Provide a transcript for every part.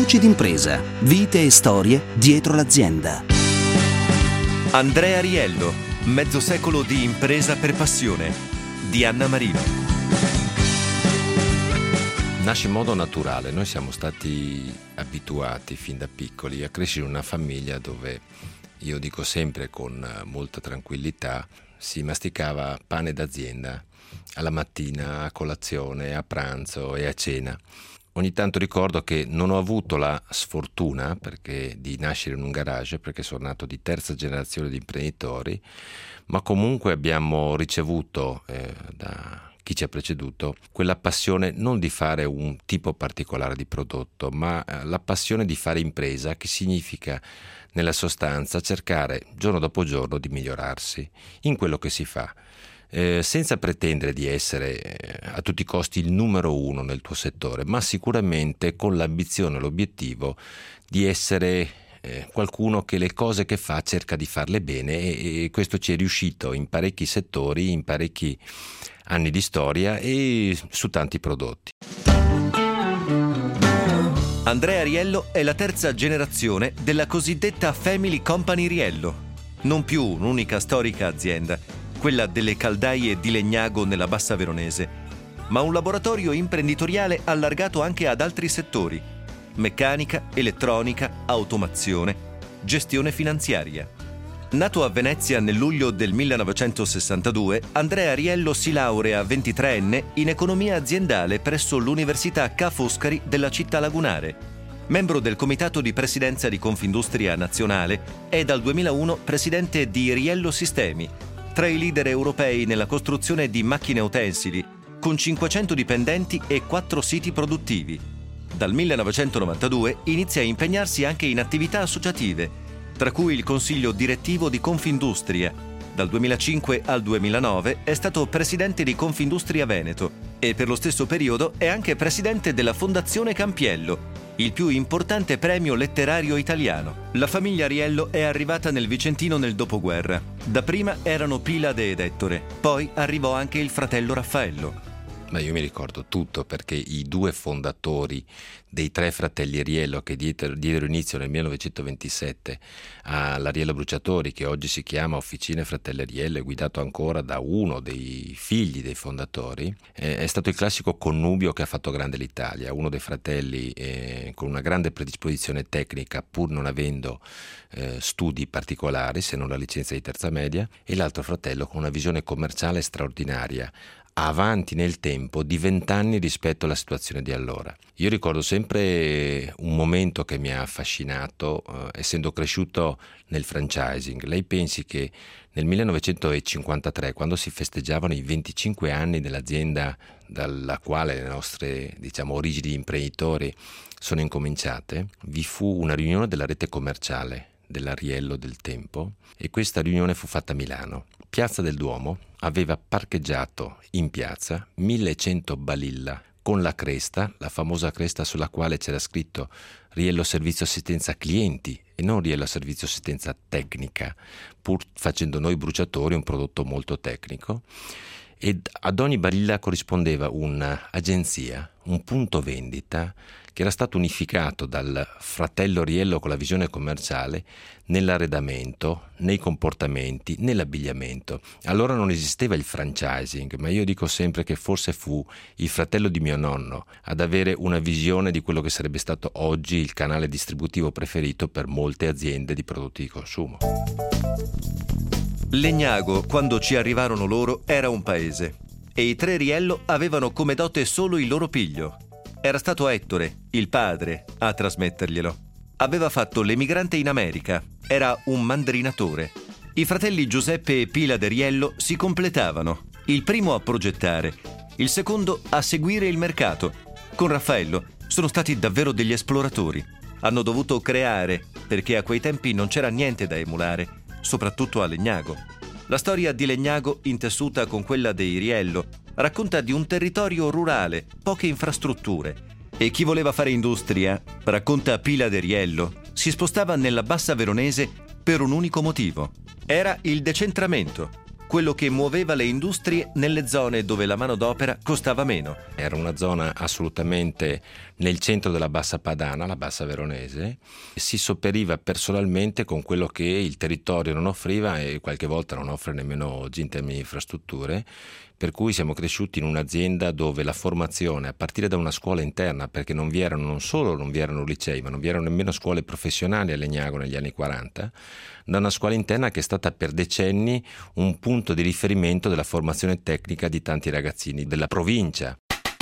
Voci d'impresa, vite e storie dietro l'azienda. Andrea Riello, mezzo secolo di impresa per passione, di Anna Marino. Nasce in modo naturale. Noi siamo stati abituati fin da piccoli a crescere in una famiglia dove, io dico sempre con molta tranquillità, si masticava pane d'azienda alla mattina, a colazione, a pranzo e a cena. Ogni tanto ricordo che non ho avuto la sfortuna di nascere in un garage, perché sono nato di terza generazione di imprenditori, ma comunque abbiamo ricevuto da chi ci ha preceduto quella passione non di fare un tipo particolare di prodotto, ma la passione di fare impresa, che significa nella sostanza cercare giorno dopo giorno di migliorarsi in quello che si fa. Senza pretendere di essere a tutti i costi il numero uno nel tuo settore, ma sicuramente con l'ambizione e l'obiettivo di essere qualcuno che le cose che fa cerca di farle bene, e questo ci è riuscito in parecchi settori, in parecchi anni di storia e su tanti prodotti. Andrea Riello è la terza generazione della cosiddetta Family Company Riello, non più un'unica storica azienda, quella delle caldaie di Legnago nella Bassa Veronese, ma un laboratorio imprenditoriale allargato anche ad altri settori: meccanica, elettronica, automazione, gestione finanziaria. Nato a Venezia nel luglio del 1962, Andrea Riello si laurea 23enne in economia aziendale presso l'Università Ca' Foscari della città lagunare. Membro del comitato di presidenza di Confindustria Nazionale, è dal 2001 presidente di Riello Sistemi, tra i leader europei nella costruzione di macchine utensili, con 500 dipendenti e 4 siti produttivi. Dal 1992 inizia a impegnarsi anche in attività associative, tra cui il consiglio direttivo di Confindustria. Dal 2005 al 2009 è stato presidente di Confindustria Veneto e per lo stesso periodo è anche presidente della Fondazione Campiello, il più importante premio letterario italiano. La famiglia Riello è arrivata nel Vicentino nel dopoguerra. Dapprima erano Pilade ed Ettore, poi arrivò anche il fratello Raffaello. Ma io mi ricordo tutto, perché i due fondatori dei 3 fratelli Riello, che diedero inizio nel 1927 alla Riello Bruciatori, che oggi si chiama Officine Fratelli Riello, è guidato ancora da uno dei figli dei fondatori, è stato il classico connubio che ha fatto grande l'Italia. Uno dei fratelli con una grande predisposizione tecnica, pur non avendo studi particolari se non la licenza di terza media, e l'altro fratello con una visione commerciale straordinaria, avanti nel tempo di 20 anni rispetto alla situazione di allora. Io ricordo sempre un momento che mi ha affascinato, essendo cresciuto nel franchising. Lei pensi che nel 1953, quando si festeggiavano i 25 anni dell'azienda dalla quale le nostre, origini di imprenditori sono incominciate, vi fu una riunione della rete commerciale della Riello del tempo, e questa riunione fu fatta a Milano. Piazza del Duomo aveva parcheggiato in piazza 1100 balilla con la cresta, la famosa cresta sulla quale c'era scritto Riello Servizio Assistenza Clienti e non Riello Servizio Assistenza Tecnica, pur facendo noi bruciatori un prodotto molto tecnico. Ed ad ogni balilla corrispondeva un'agenzia, un punto vendita, che era stato unificato dal fratello Riello con la visione commerciale nell'arredamento, nei comportamenti, nell'abbigliamento. Allora non esisteva il franchising, ma io dico sempre che forse fu il fratello di mio nonno ad avere una visione di quello che sarebbe stato oggi il canale distributivo preferito per molte aziende di prodotti di consumo. Legnago, quando ci arrivarono loro, era un paese e i 3 Riello avevano come dote solo il loro piglio. Era stato Ettore, il padre, a trasmetterglielo. Aveva fatto l'emigrante in America, era un mandrinatore. I fratelli Giuseppe e Pilade Riello si completavano, il primo a progettare, il secondo a seguire il mercato. Con Raffaello sono stati davvero degli esploratori. Hanno dovuto creare, perché a quei tempi non c'era niente da emulare, soprattutto a Legnago. La storia di Legnago, intessuta con quella dei Riello, racconta di un territorio rurale, poche infrastrutture. E chi voleva fare industria, racconta Pilade Riello, si spostava nella Bassa Veronese per un unico motivo. Era il decentramento. quello che muoveva le industrie nelle zone dove la manodopera costava meno. Era una zona assolutamente nel centro della bassa padana, la bassa veronese, e si sopperiva personalmente con quello che il territorio non offriva e qualche volta non offre nemmeno oggi in termini di infrastrutture, per cui siamo cresciuti in un'azienda dove la formazione, a partire da una scuola interna, perché non vi erano licei, ma non vi erano nemmeno scuole professionali a Legnago negli anni 40, da una scuola interna che è stata per decenni un punto di riferimento della formazione tecnica di tanti ragazzini della provincia.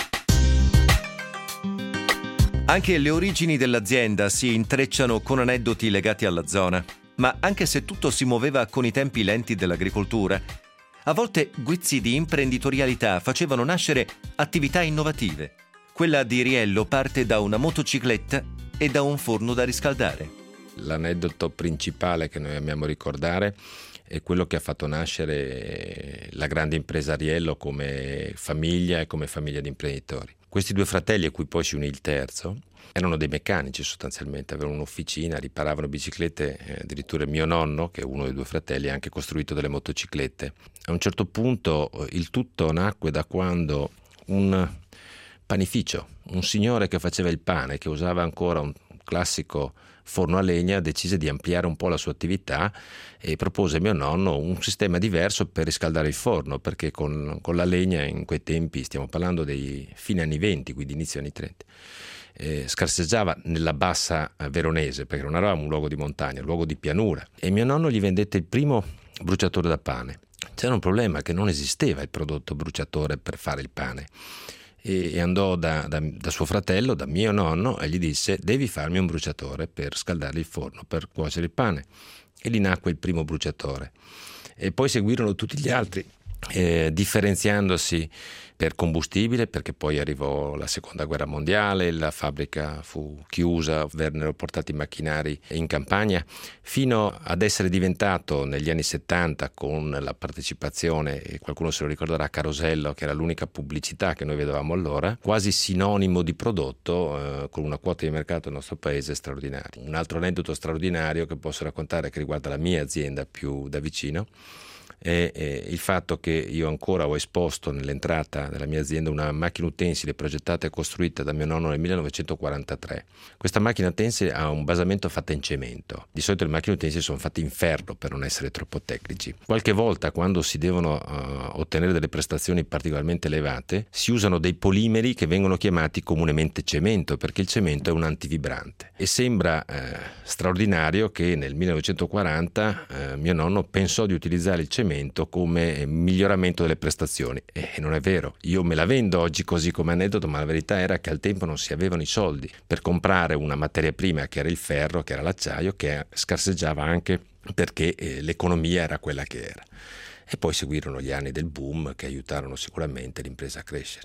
Anche le origini dell'azienda si intrecciano con aneddoti legati alla zona, ma anche se tutto si muoveva con i tempi lenti dell'agricoltura, a volte guizzi di imprenditorialità facevano nascere attività innovative. Quella di Riello parte da una motocicletta e da un forno da riscaldare. L'aneddoto principale che noi amiamo ricordare è quello che ha fatto nascere la grande impresa Riello come famiglia e come famiglia di imprenditori. Questi due fratelli, a cui poi si unì il terzo, erano dei meccanici sostanzialmente, avevano un'officina, riparavano biciclette, addirittura il mio nonno, che è uno dei due fratelli, ha anche costruito delle motociclette. A un certo punto il tutto nacque da quando un panificio, un signore che faceva il pane, che usava ancora un classico forno a legna, decise di ampliare un po' la sua attività e propose a mio nonno un sistema diverso per riscaldare il forno, perché con la legna in quei tempi, stiamo parlando dei fine anni 20, quindi inizio anni 30, scarseggiava nella bassa veronese, perché non eravamo un luogo di montagna, un luogo di pianura, e mio nonno gli vendette il primo bruciatore da pane. C'era un problema, che non esisteva il prodotto bruciatore per fare il pane, e andò da suo fratello, da mio nonno, e gli disse: devi farmi un bruciatore per scaldare il forno, per cuocere il pane. E lì nacque il primo bruciatore, e poi seguirono tutti gli altri, differenziandosi per combustibile, perché poi arrivò la seconda guerra mondiale, la fabbrica fu chiusa, vennero portati macchinari in campagna, fino ad essere diventato negli anni 70, con la partecipazione, e qualcuno se lo ricorderà, a Carosello, che era l'unica pubblicità che noi vedevamo allora, quasi sinonimo di prodotto, con una quota di mercato nel nostro paese straordinaria. Un altro aneddoto straordinario che posso raccontare, che riguarda la mia azienda più da vicino, è il fatto che io ancora ho esposto nell'entrata della mia azienda una macchina utensile progettata e costruita da mio nonno nel 1943. Questa macchina utensile ha un basamento fatto in cemento. Di solito le macchine utensili sono fatte in ferro, per non essere troppo tecnici. Qualche volta, quando si devono ottenere delle prestazioni particolarmente elevate, si usano dei polimeri che vengono chiamati comunemente cemento, perché il cemento è un antivibrante. E sembra straordinario che nel 1940 mio nonno pensò di utilizzare il cemento come miglioramento delle prestazioni, e non è vero. Io me la vendo oggi così come aneddoto, ma la verità era che al tempo non si avevano i soldi per comprare una materia prima che era il ferro, che era l'acciaio, che scarseggiava anche perché l'economia era quella che era. E poi seguirono gli anni del boom, che aiutarono sicuramente l'impresa a crescere.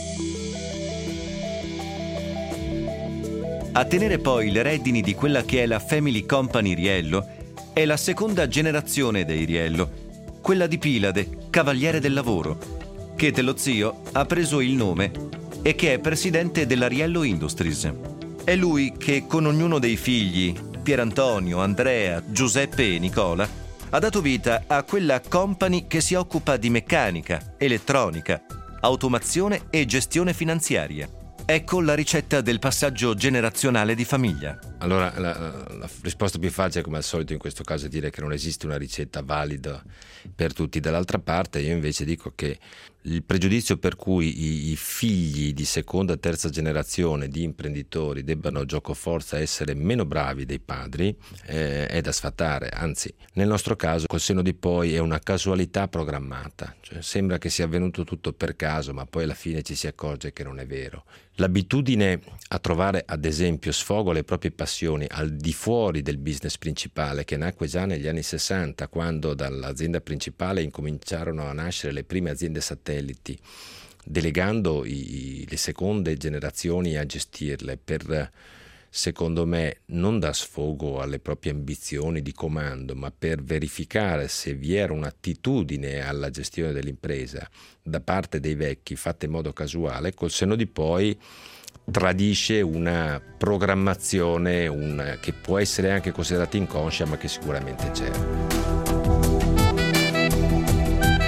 A tenere poi le redini di quella che è la Family Company Riello è la seconda generazione dei Riello, quella di Pilade, cavaliere del lavoro, che dello zio ha preso il nome e che è presidente della Riello Industries. È lui che, con ognuno dei figli, Pierantonio, Andrea, Giuseppe e Nicola, ha dato vita a quella company che si occupa di meccanica, elettronica, automazione e gestione finanziaria. Ecco la ricetta del passaggio generazionale di famiglia. Allora, la risposta più facile, come al solito in questo caso, è dire che non esiste una ricetta valida per tutti. Dall'altra parte, io invece dico che il pregiudizio per cui i figli di seconda e terza generazione di imprenditori debbano giocoforza essere meno bravi dei padri è da sfatare. Anzi, nel nostro caso, col senno di poi, è una casualità programmata. Cioè, sembra che sia avvenuto tutto per caso, ma poi alla fine ci si accorge che non è vero. L'abitudine a trovare, ad esempio, sfogo alle proprie passioni al di fuori del business principale, che nacque già negli anni 60, quando dall'azienda principale incominciarono a nascere le prime aziende satelliti, delegando le seconde generazioni a gestirle per, secondo me, non dar sfogo alle proprie ambizioni di comando, ma per verificare se vi era un'attitudine alla gestione dell'impresa da parte dei vecchi fatta in modo casuale. Col senno di poi tradisce una programmazione che può essere anche considerata inconscia, ma che sicuramente c'era.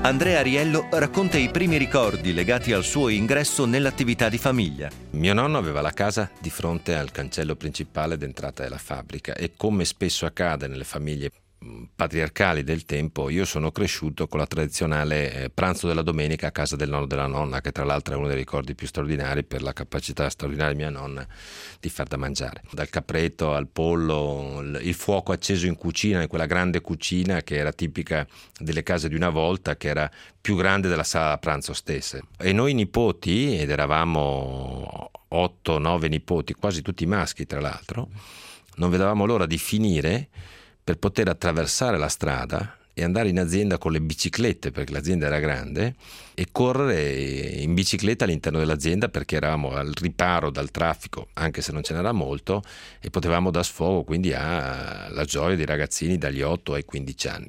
Andrea Ariello racconta i primi ricordi legati al suo ingresso nell'attività di famiglia. Mio nonno aveva la casa di fronte al cancello principale d'entrata della fabbrica e, come spesso accade nelle famiglie patriarcali del tempo, io sono cresciuto con la tradizionale pranzo della domenica a casa del nonno e della nonna, che tra l'altro è uno dei ricordi più straordinari per la capacità straordinaria di mia nonna di far da mangiare, dal capretto al pollo, il fuoco acceso in cucina, in quella grande cucina che era tipica delle case di una volta, che era più grande della sala da pranzo stessa. E noi nipoti, ed eravamo 8-9 nipoti, quasi tutti maschi tra l'altro, non vedevamo l'ora di finire per poter attraversare la strada e andare in azienda con le biciclette, perché l'azienda era grande, e correre in bicicletta all'interno dell'azienda, perché eravamo al riparo dal traffico, anche se non ce n'era molto, e potevamo dar sfogo quindi alla gioia dei ragazzini dagli 8 ai 15 anni.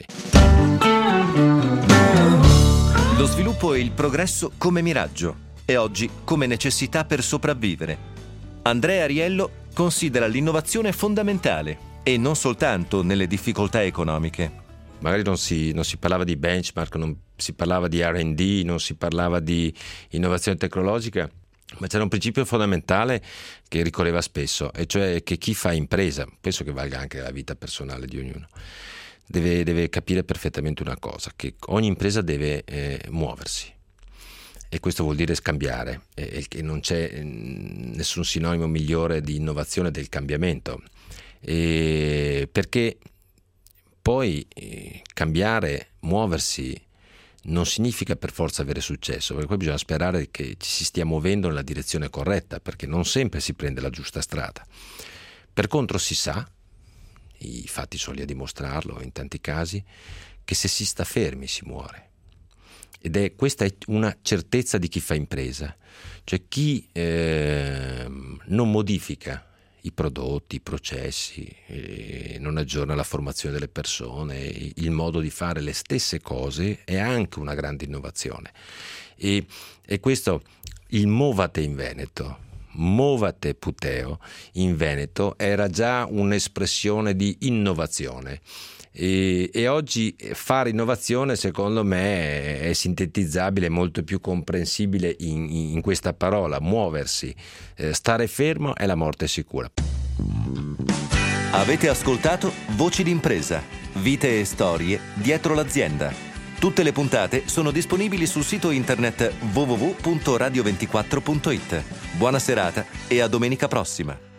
Lo sviluppo e il progresso come miraggio e oggi come necessità per sopravvivere. Andrea Ariello considera l'innovazione fondamentale e non soltanto nelle difficoltà economiche. Magari non si parlava di benchmark, non si parlava di R&D, non si parlava di innovazione tecnologica, ma c'era un principio fondamentale che ricorreva spesso, e cioè che chi fa impresa, penso che valga anche la vita personale di ognuno, deve capire perfettamente una cosa, che ogni impresa deve muoversi. E questo vuol dire scambiare, e che non c'è nessun sinonimo migliore di innovazione del cambiamento. Perché poi cambiare, muoversi non significa per forza avere successo, perché poi bisogna sperare che ci si stia muovendo nella direzione corretta, perché non sempre si prende la giusta strada. Per contro si sa, i fatti sono lì a dimostrarlo in tanti casi, che se si sta fermi si muore. Questa è una certezza di chi fa impresa, cioè chi non modifica i prodotti, i processi, non aggiorna la formazione delle persone, il modo di fare le stesse cose, è anche una grande innovazione. E questo, il movate in Veneto, movate puteo in Veneto, era già un'espressione di innovazione. E oggi fare innovazione, secondo me, è sintetizzabile, molto più comprensibile in questa parola: muoversi. Stare fermo è la morte sicura. Avete ascoltato Voci d'impresa, vite e storie dietro l'azienda. Tutte le puntate sono disponibili sul sito internet www.radio24.it. Buona serata e a domenica prossima.